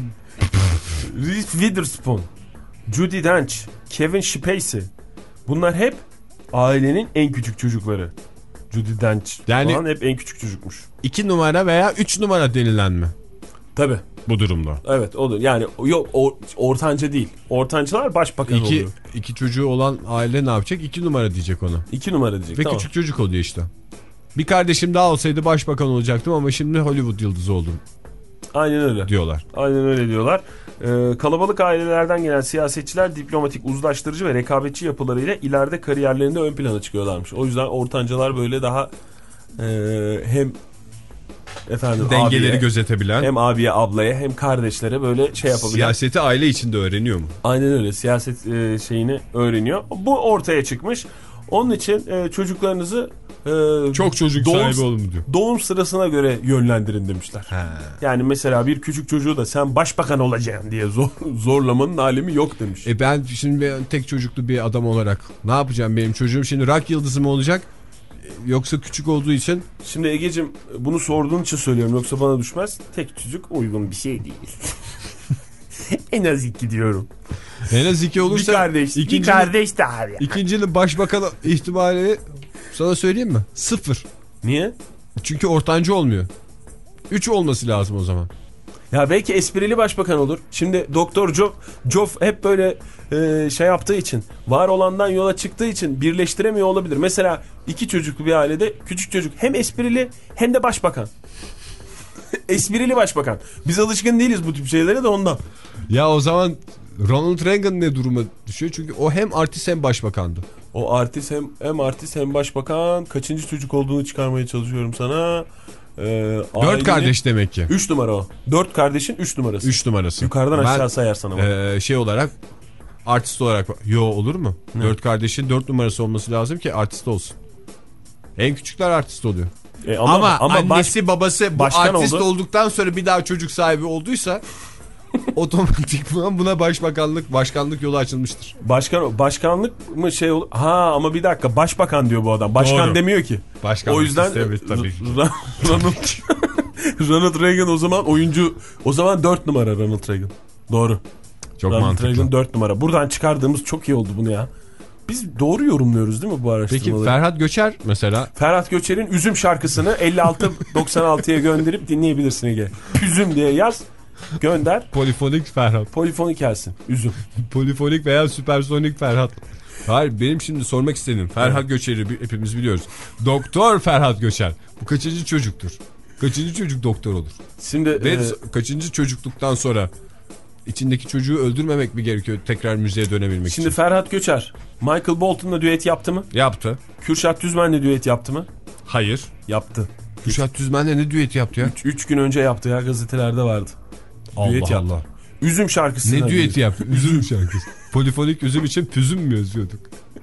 Reese Witherspoon, Judi Dench, Kevin Spacey. Bunlar hep ailenin en küçük çocukları. Judi Dench yani falan hep en küçük çocukmuş. İki numara veya üç numara denilen mi? Tabii. Bu durumda. Evet olur. Yani yok or, ortanca değil. Ortancalar başbakan iki, oluyor. İki çocuğu olan aile ne yapacak? İki numara diyecek ona. İki numara diyecek. Ve tamam. küçük çocuk oluyor işte. Bir kardeşim daha olsaydı başbakan olacaktım ama şimdi Hollywood yıldızı oldum. Aynen öyle. Diyorlar. Aynen öyle diyorlar. Ee, kalabalık ailelerden gelen siyasetçiler diplomatik, uzlaştırıcı ve rekabetçi yapılarıyla ileride kariyerlerinde ön plana çıkıyorlarmış. O yüzden ortancalar böyle daha e, hem efendim dengeleri abiye, gözetebilen, hem abiye, ablaya, hem kardeşlere böyle şey yapabilen. Siyaseti aile içinde öğreniyor mu? Aynen öyle. Siyaset e, şeyini öğreniyor. Bu ortaya çıkmış. Onun için e, çocuklarınızı e, çok çocuk doğum, sahibi olun diyor. Doğum sırasına göre yönlendirin demişler. He. Yani mesela bir küçük çocuğu da sen başbakan olacaksın diye zor, zorlamanın alemi yok demiş. E ben şimdi tek çocuklu bir adam olarak ne yapacağım, benim çocuğum şimdi rock yıldızı mı olacak yoksa küçük olduğu için? Şimdi Egeciğim bunu sorduğun için söylüyorum, yoksa bana düşmez. Tek çocuk uygun bir şey değil. En az iki diyorum. En az iki olursa bir kardeş, ikinci, bir kardeş de abi. İkincinin başbakan ihtimali sana söyleyeyim mi? Sıfır. Niye? Çünkü ortanca olmuyor. Üç olması lazım o zaman. Ya belki esprili başbakan olur. Şimdi Doktor Joff, Joff hep böyle e, şey yaptığı için, var olandan yola çıktığı için birleştiremiyor olabilir. Mesela iki çocuklu bir ailede küçük çocuk hem esprili hem de başbakan. Esprili başbakan. Biz alışkın değiliz bu tip şeylere de ondan. Ya o zaman Ronald Reagan ne duruma düşüyor? Çünkü o hem artist hem başbakandı. O artist hem, hem artist hem başbakan. Kaçıncı çocuk olduğunu çıkarmaya çalışıyorum sana. Ee, Dört ailenin... kardeş demek ki. Üç numara o. Dört kardeşin üç numarası. Üç numarası. Yukarıdan ben, aşağı sayarsan ama. E, şey olarak artist olarak. Yo olur mu? Ne? Dört kardeşin dört numarası olması lazım ki artist olsun. En küçükler artist oluyor. E ama, ama, ama annesi baş, babası bu artist oldu. Olduktan sonra bir daha çocuk sahibi olduysa otomatikman buna başbakanlık başkanlık yolu açılmıştır. Başkan başkanlık mı şey olur? Ha ama bir dakika, başbakan diyor bu adam. Başkan doğru. Demiyor ki. Başkanlık o yüzden sistemi, tabii ki. Ronald Ronald Reagan o zaman oyuncu, o zaman dört numara Ronald Reagan. Doğru. Çok Ronald mantıklı. Reagan dört numara. Buradan çıkardığımız çok iyi oldu bunu ya. Biz doğru yorumluyoruz değil mi bu araştırmaları? Peki Ferhat Göçer mesela? Ferhat Göçer'in Üzüm şarkısını elli altı doksan altıya gönderip dinleyebilirsin Ege. Üzüm diye yaz, gönder. Polifonik Ferhat. Polifonik gelsin. Üzüm. Polifonik veya süpersonik Ferhat. Hayır, benim şimdi sormak istediğim Ferhat Göçer'i hepimiz biliyoruz. Doktor Ferhat Göçer. Bu kaçıncı çocuktur? Kaçıncı çocuk doktor olur? Şimdi Ve e, kaçıncı çocukluktan sonra içindeki çocuğu öldürmemek mi gerekiyor tekrar müziğe dönebilmek şimdi için? Ferhat Göçer Michael Bolton'la düet yaptı mı? Yaptı. Kürşat Düzmen'le düet yaptı mı? Hayır. Yaptı. Kürşat Düzmen'le ne düeti yaptı ya? üç gün önce yaptı ya, gazetelerde vardı. Allah Düet yaptı. Allah. Üzüm şarkısı. Ne düeti yaptı? Üzüm şarkısı. Polifonik üzüm için püzüm mü yazıyorduk?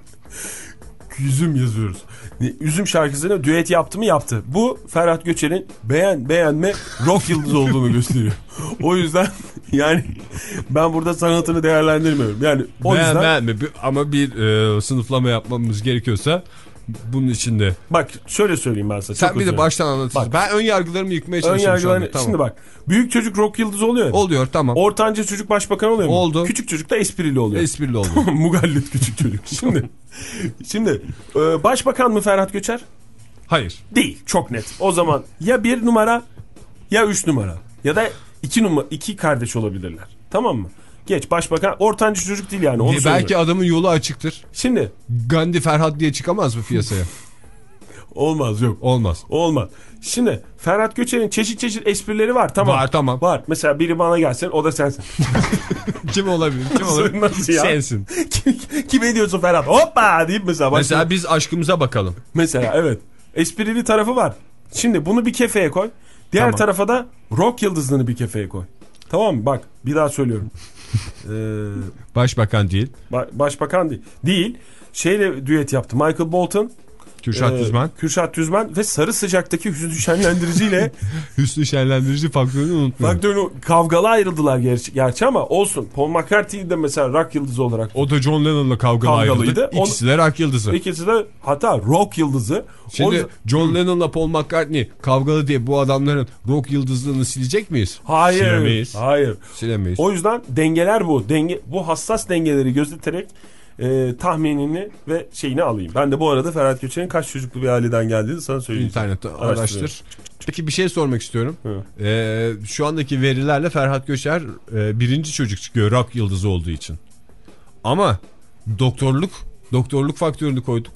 Üzüm yazıyoruz. Üzüm şarkısına düet yaptı mı? Yaptı. Bu Ferhat Göçer'in beğen beğenme rock yıldızı olduğunu gösteriyor. O yüzden yani ben burada sanatını değerlendirmiyorum. Yani o beğen, yüzden beğenme ama bir e, sınıflama yapmamız gerekiyorsa bunun içinde. Bak şöyle söyleyeyim ben sana. Sen çok bir de özür baştan anlatırsın. Ben ön yargılarımı yıkmaya çalışıyorum şu anda. Tamam. Şimdi bak, büyük çocuk rock yıldızı oluyor ya. Oluyor, tamam. Ortanca çocuk başbakan oluyor mu? Oldu. Küçük çocuk da esprili oluyor. Esprili oldu. Mugallit küçük çocuk. Şimdi şimdi e, başbakan mı Ferhat Göçer? Hayır. Değil. Çok net. O zaman ya bir numara ya üç numara ya da iki numara, iki kardeş olabilirler. Tamam mı? Geç, başbakan ortanca çocuk değil yani. Onu Belki söylüyorum. Adamın yolu açıktır. Şimdi Gandhi Ferhat diye çıkamaz mı piyasaya? olmaz, yok. Olmaz. Olmaz. Şimdi Ferhat Göçer'in çeşit çeşit esprileri var. Tamam. Var, tamam. Var. Mesela biri bana gelsin, o da sensin. Kim olabilir? Kim olabilir? Nasıl ya? Sensin. Kime diyorsun Ferhat? Hoppa deyip mesela. Başka... Mesela biz aşkımıza bakalım. Mesela evet. Esprili tarafı var. Şimdi bunu bir kefeye koy. Diğer Tamam. tarafa da rock yıldızını bir kefeye koy. Tamam mı? Bak bir daha söylüyorum. ee, Başbakan değil. ba- başbakan değil. Değil. Şeyle düet yaptı. Michael Bolton. Kürşat e, Düzmen. Kürşat Düzmen ve Sarı Sıcak'taki Hüsnü Şenlendiriciyle Hüsnü şenlendirici faktörünü unutmayın. faktörünü kavgalı ayrıldılar gerçi, gerçi ama olsun. Paul McCartney de mesela rock yıldızı olarak. O da John Lennon'la kavgalı Kavgalıydı. ayrıldı. İkisi de rock yıldızı. İkisi de hatta rock yıldızı. Şimdi O... John Lennon'la Paul McCartney kavgalı diye bu adamların rock yıldızlığını silecek miyiz? Hayır. Silemeyiz. Hayır. Silemeyiz. O yüzden dengeler bu. Denge, bu hassas dengeleri gözeterek e, tahminini ve şeyini alayım. Ben de bu arada Ferhat Göçer'in kaç çocuklu bir aileden geldiğini sana söyleyeyim. İnternette araştır. Peki bir şey sormak istiyorum. Hı. Ee, şu andaki verilerle Ferhat Göçer e, birinci çocuk çıkıyor rock yıldızı olduğu için. Ama doktorluk, doktorluk faktörünü koyduk.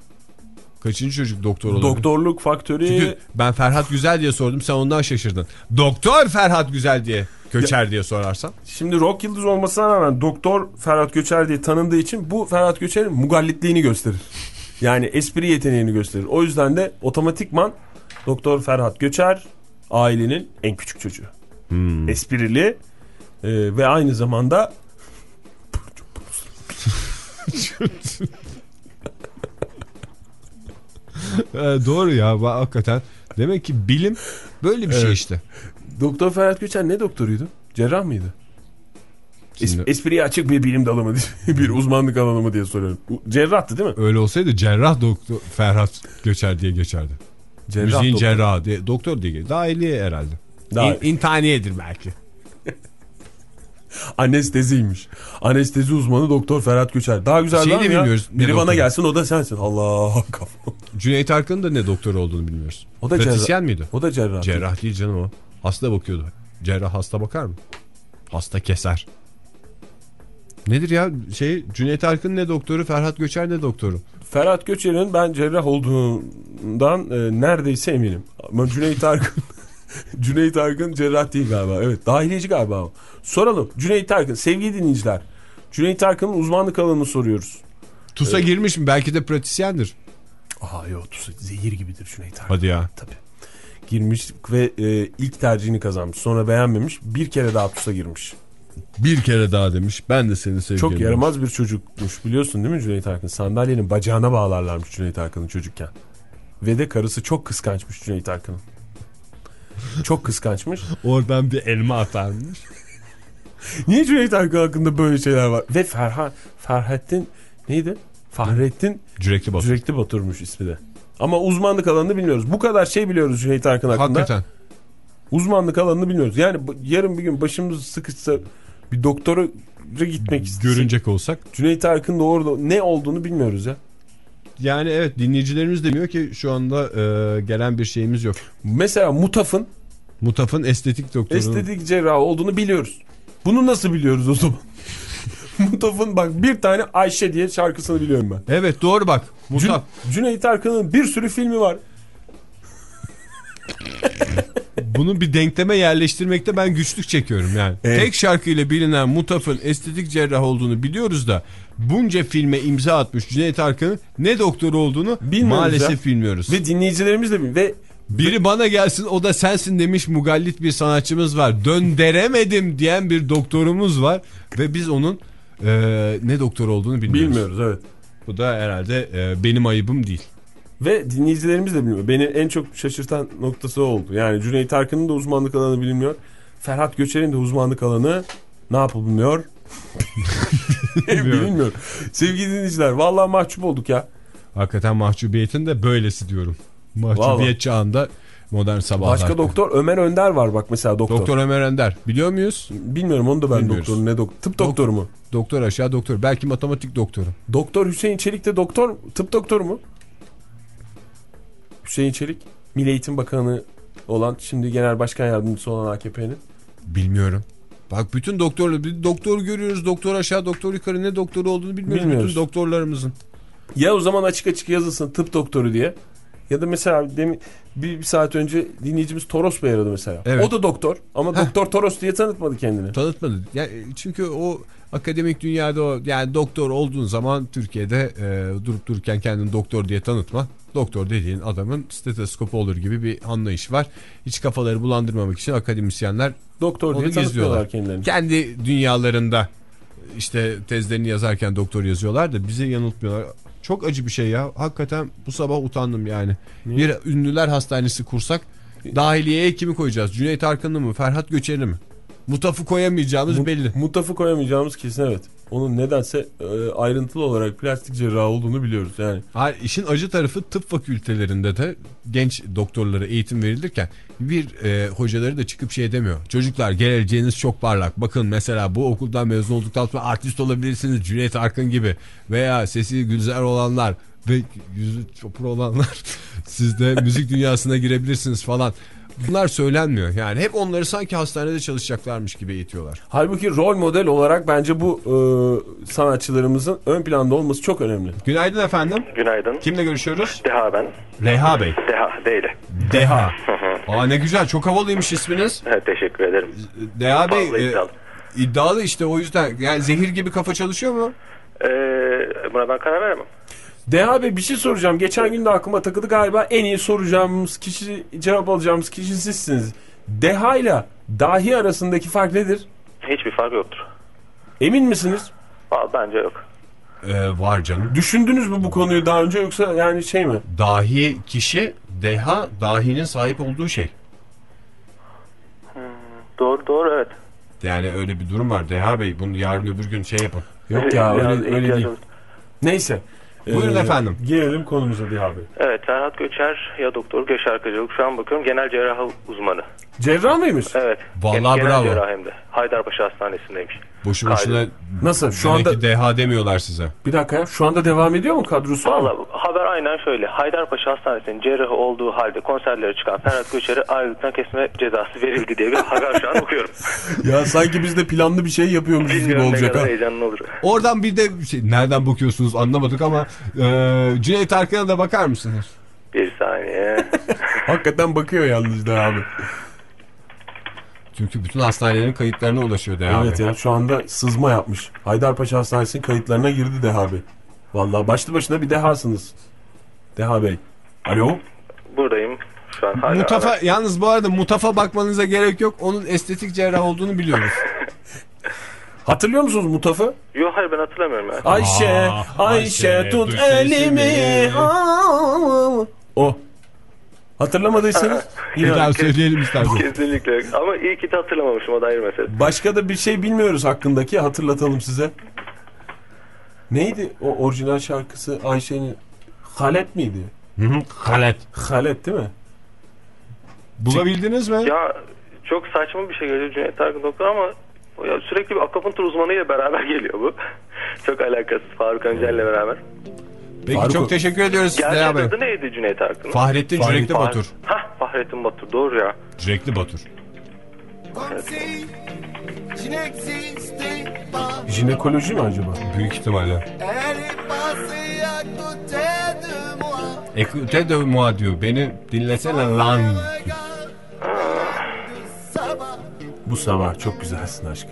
Kaçıncı çocuk doktor olabilir? Doktorluk faktörü... Çünkü ben Ferhat Güzel diye sordum, sen ondan şaşırdın. Doktor Ferhat Güzel diye, Göçer ya, diye sorarsan. Şimdi rock yıldız olmasına rağmen Doktor Ferhat Göçer diye tanındığı için bu Ferhat Göçer'in mugallitliğini gösterir. Yani espri yeteneğini gösterir. O yüzden de otomatikman Doktor Ferhat Göçer ailenin en küçük çocuğu. Hmm. Esprili e, ve aynı zamanda ee, doğru ya, hakikaten. Demek ki bilim böyle bir evet. şey işte. Doktor Ferhat Göçer ne doktoruydu? Cerrah mıydı? Şimdi... Es- espriye açık bir bilim dalı mı? Bir uzmanlık alanı mı diye soruyorum. Cerrahtı değil mi? Öyle olsaydı cerrah doktor Ferhat Göçer diye geçerdi. Cerrah Müziğin doktor. Cerrahı diye, doktor diye geçerdi. Dahiliye herhalde. Daha... İn, intaniyedir belki. Anesteziymiş. Anestezi uzmanı Doktor Ferhat Göçer. Daha güzel şey değil mi ya? Biri bana gelsin, o da sensin. Allah kafam. Cüneyt Arkın'ın da ne doktor olduğunu bilmiyoruz. O da pratisyen miydi? O da cerrah. Cerrah değil canım o. Hasta bakıyordu. Cerrah hasta bakar mı? Hasta keser. Nedir ya şey, Cüneyt Arkın ne doktoru, Ferhat Göçer ne doktoru? Ferhat Göçer'in ben cerrah olduğundan e, neredeyse eminim. Ama Cüneyt Arkın Cüneyt Arkın cerrah değil galiba. Evet, dahiliyeci galiba o. Soralım. Cüneyt Arkın, sevgili dinleyiciler. Cüneyt Arkın'ın uzmanlık alanını soruyoruz. TUS'a ee, girmiş mi? Belki de pratisyendir. Aa yok, TUS'a zehir gibidir Cüneyt Arkın. Hadi ya. Tabii. Girmiş ve e, ilk tercihini kazanmış. Sonra beğenmemiş. Bir kere daha TUS'a girmiş. Bir kere daha demiş. Ben de seni sevgilim. Çok yaramaz demiş. Bir çocukmuş, biliyorsun değil mi Cüneyt Arkın? Sandalyenin bacağına bağlarlarmış Cüneyt Arkın'ın çocukken. Ve de karısı çok kıskançmış Cüneyt Arkın'ın. Çok kıskançmış. Oradan bir elma atarmış. Niye Cüneyt Arkın hakkında böyle şeyler var? Ve Ferha, Ferhattin neydi? Fahrettin Cürekli Batur. Cürekli Batur'muş ismi de. Ama uzmanlık alanını bilmiyoruz. Bu kadar şey biliyoruz Cüneyt Arkın hakkında. Hakikaten. Uzmanlık alanını bilmiyoruz. Yani yarın bir gün başımız sıkışsa bir doktora gitmek istesek, görünecek olsak, Cüneyt Arkın da orada ne olduğunu bilmiyoruz ya. Yani evet, dinleyicilerimiz de bilmiyor ki şu anda e, gelen bir şeyimiz yok. Mesela Mutaf'ın Mutaf'ın estetik doktoru. Estetik cerrahı olduğunu biliyoruz. Bunu nasıl biliyoruz o zaman? Mutaf'ın bak bir tane Ayşe diye şarkısını biliyorum ben. Evet doğru bak. Mutaf. Cün- Cüneyt Arkın'ın bir sürü filmi var. Bunu bir denkleme yerleştirmekte ben güçlük çekiyorum yani. Evet. Tek şarkıyla bilinen Mutaf'ın estetik cerrah olduğunu biliyoruz da bunca filme imza atmış Cüneyt Arkın'ın ne doktor olduğunu Bilmiyoruz maalesef ya. bilmiyoruz. Ve dinleyicilerimiz de bilmiyor. Ve Biri bana gelsin o da sensin demiş mugallit bir sanatçımız var. Döndüremedim diyen bir doktorumuz var. Ve biz onun e, ne doktor olduğunu bilmiyoruz. bilmiyoruz evet. Bu da herhalde e, benim ayıbım değil. Ve dinleyicilerimiz de bilmiyor. Beni en çok şaşırtan noktası o oldu. Yani Cüneyt Arkın'ın da uzmanlık alanı bilinmiyor. Ferhat Göçer'in de uzmanlık alanı ne yapılmıyor? Bilinmiyor. Sevgili dinleyiciler vallahi mahcup olduk ya. Hakikaten mahcubiyetin de böylesi diyorum. Mahcubiyet Vallahi. çağında modern sabahlar. Başka doktor Ömer Önder var bak mesela doktor. Doktor Ömer Önder. Biliyor muyuz? Bilmiyorum onu da ben Bilmiyoruz. doktoru ne doktor? Tıp doktoru mu? Doktor aşağı doktor. Belki matematik doktoru. Doktor Hüseyin Çelik de doktor, tıp doktoru mu? Hüseyin Çelik, Milli Eğitim Bakanı olan, şimdi Genel Başkan Yardımcısı olan A K P'nin. Bilmiyorum. Bak bütün doktorlu bir doktor görüyoruz. Doktor aşağı doktor yukarı ne doktoru olduğunu bilmiyoruz. Bilmiyoruz. Bütün doktorlarımızın. Ya o zaman açık açık yazılsın tıp doktoru diye. Ya da mesela demin bir, bir saat önce dinleyicimiz Toros Bey aradı mesela. Evet. O da doktor ama Heh. Doktor Toros diye tanıtmadı kendini. Tanıtmadı. Yani çünkü o akademik dünyada o yani doktor olduğun zaman Türkiye'de e, durup dururken kendini doktor diye tanıtma. Doktor dediğin adamın stetoskopu olur gibi bir anlayış var. Hiç kafaları bulandırmamak için akademisyenler Doktor diye onu tanıtıyorlar geziyorlar. kendilerini. Kendi dünyalarında işte tezlerini yazarken doktor yazıyorlar da bizi yanıltmıyorlar. Çok acı bir şey ya. Hakikaten bu sabah utandım yani. Niye? Bir ünlüler hastanesi kursak dahiliyeye kimi koyacağız? Cüneyt Arkın'ı mı? Ferhat Göçer'i mi? Mutaf'ı koyamayacağımız Mut- belli. Mutaf'ı koyamayacağımız kesin evet. Onun nedense e, ayrıntılı olarak plastik cerrah olduğunu biliyoruz yani. Hayır, işin acı tarafı tıp fakültelerinde de genç doktorlara eğitim verilirken bir e, hocaları da çıkıp şey demiyor. Çocuklar geleceğiniz çok parlak. Bakın mesela bu okuldan mezun olduktan sonra artist olabilirsiniz Cüneyt Arkın gibi. Veya sesi güzel olanlar ve yüzü çopur olanlar siz de müzik dünyasına girebilirsiniz falan. Bunlar söylenmiyor. Yani hep onları sanki hastanede çalışacaklarmış gibi eğitiyorlar. Halbuki rol model olarak bence bu e, sanatçılarımızın ön planda olması çok önemli. Günaydın efendim. Günaydın. Kimle görüşüyoruz? Deha ben. Reha Bey. Deha değil. Deha. Aa ne güzel, çok havalıymış isminiz. Evet, teşekkür ederim. Deha Bey Fazla e, iddialı. iddialı işte, o yüzden. Yani zehir gibi kafa çalışıyor mu? Ee, buna ben karar veremem. Deha Bey bir şey soracağım. Geçen gün de aklıma takıldı galiba, en iyi soracağımız kişi, cevap alacağımız kişi sizsiniz. Deha ile dahi arasındaki fark nedir? Hiçbir fark yoktur. Emin misiniz? Aa, bence yok. Ee, var canım. Düşündünüz mü bu konuyu daha önce, yoksa yani şey mi? Dahi kişi, deha dahinin sahip olduğu şey. Doğru doğru evet. Yani öyle bir durum var. Deha Bey bunu yarın öbür gün şey yapın. Yok ya, Biraz öyle, öyle ihtiyaç değil. olur. Neyse. Buyurun efendim. Gelelim konumuza Deha Bey. Evet, Ferhat Göçer ya doktor Göçer Arkacılık. Şu an bakıyorum genel cerrah uzmanı. Cerrah mıymış? Evet. Vallahi genel bravo. cerrah hem de. Haydarpaşa Hastanesi'ndeymiş. Boşu boşuna Kaydı. Nasıl? Şu demek anda ki deha demiyorlar size. bir dakika ya. Şu anda devam ediyor mu kadrosu? var mı? Valla haber aynen şöyle. Haydarpaşa Hastanesi'nin cerrahı olduğu halde konserlere çıkan Ferhat Göçer'e ayrılıktan kesme cezası verildi diye bir haber şu an okuyorum. Ya sanki biz de planlı bir şey yapıyormuşuz gibi Bilmiyorum ne olacak kadar ha. heyecanlı olur. Oradan bir de şey, nereden bakıyorsunuz anlamadık ama e, Cüneyt Arkın'a da bakar mısınız? Bir saniye. Hakikaten bakıyor yalnız Deha abi. Çünkü bütün hastanelerin kayıtlarına ulaşıyor Deha Evet Bey. ya, şu anda sızma yapmış. Haydarpaşa Hastanesi'nin kayıtlarına girdi Deha Bey. Vallahi başlı başına bir dehasınız. Deha Bey. Alo. Buradayım. Şu an hala Mutafa, ara- yalnız bu arada Mutafa bakmanıza gerek yok. Onun estetik cerrah olduğunu biliyoruz. Hatırlıyor musunuz Mutaf'ı? Yok hayır, ben hatırlamıyorum ya. Ayşe, Aa, Ayşe, Ayşe, tut tut elimi. sesimi. Aa. O. Hatırlamadıysanız Bir yine daha söyleyelim isterseniz. Kesinlikle. Ama iyi ki de hatırlamamışım, o da ayrı mesele. başka da bir şey bilmiyoruz hakkındaki, hatırlatalım size. Neydi o orijinal şarkısı Ayşe'nin? Halet miydi? Halet. Halet değil mi? Bulabildiniz mi? Ya çok saçma bir şey geliyor Cüneyt Arkın doktor ama o ya sürekli bir akupunktur uzmanıyla beraber geliyor bu. Çok alakasız Faruk Öncel'le beraber. Peki Faruk- çok teşekkür ediyoruz Deha Gerçek Bey. adı neydi Cüneyt Arkın'ın? Fahrettin Fahrettin Cürekli Batur. Hah, Fahrettin Batur, doğru ya. Cürekli Batur. Jinekoloji mi acaba? Büyük ihtimalle. Écoutez de moi diyor. Beni dinlesene lan. Bu sabah çok güzelsin aşkım.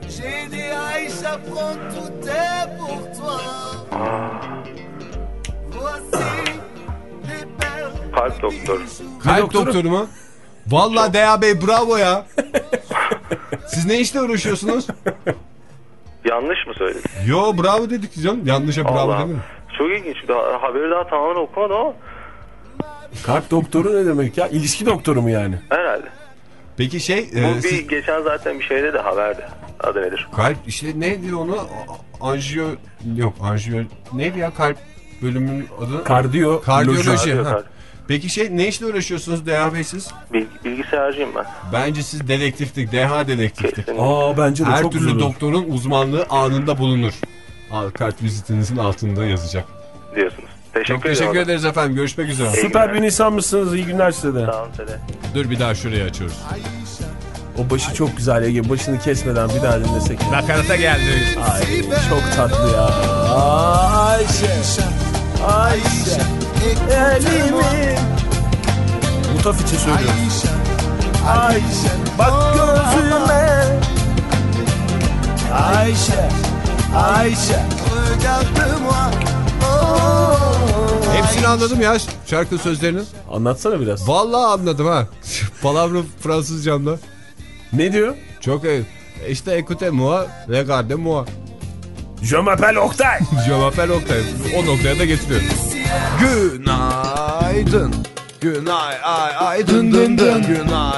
Kalp doktoru. Kalp doktoru? doktoru mu? Vallahi Deha Bey bravo ya. Siz ne işle uğraşıyorsunuz? Yanlış mı söyledim? Yo bravo dedik canım. Yanlışa bravo Allah. dedim. Çok ilginç. Daha, haberi daha tamamen okumadım ama Kalp doktoru ne demek ya? İlişki doktoru mu yani? herhalde. Peki şey... Bu e, bir siz- geçen zaten bir şeyde de haberde. Adı nedir? kalp işte neydi onu? Anjiyo... Yok anjiyo... Neydi ya kalp bölümünün adı? Kardiyo. Kardiyoloji. Kardiyo- Ha. Peki şey ne işle uğraşıyorsunuz Deha Bey siz? Bil, bilgisayarcıyım ben. Bence siz dedektiflik, Deha dedektiflik. Kesinlikle. Aa bence de Her çok türlü güzel olur. doktorun uzmanlığı anında bulunur. Al, kart vizitinizin altında yazacak. Diyorsunuz. Teşekkür Çok ederim. teşekkür ederiz efendim. Görüşmek üzere. Süper bir insan mısınız? İyi günler size de. Sağ olun size de. Dur bir daha şurayı açıyoruz. O başı çok güzel Ege. Başını kesmeden bir daha dinlesek. Nakarata geldi. Ay çok tatlı ya. Ayşe. Ayşe. Elimi. Mutaf için söylüyorum. Ayşe. Bak gözüme. Ayşe. Ayşe. Hepsini anladım ya şarkı sözlerini. Anlatsana biraz. Vallahi anladım ha. Palavra Fransızcamda. Ne diyor? Çok iyi. İşte écoutez moi, regardez moi. Je m'appelle Oktay. Je m'appelle Oktay. O noktaya da getiriyor. Günaydın. Günay ay ay dın dın dın. Günay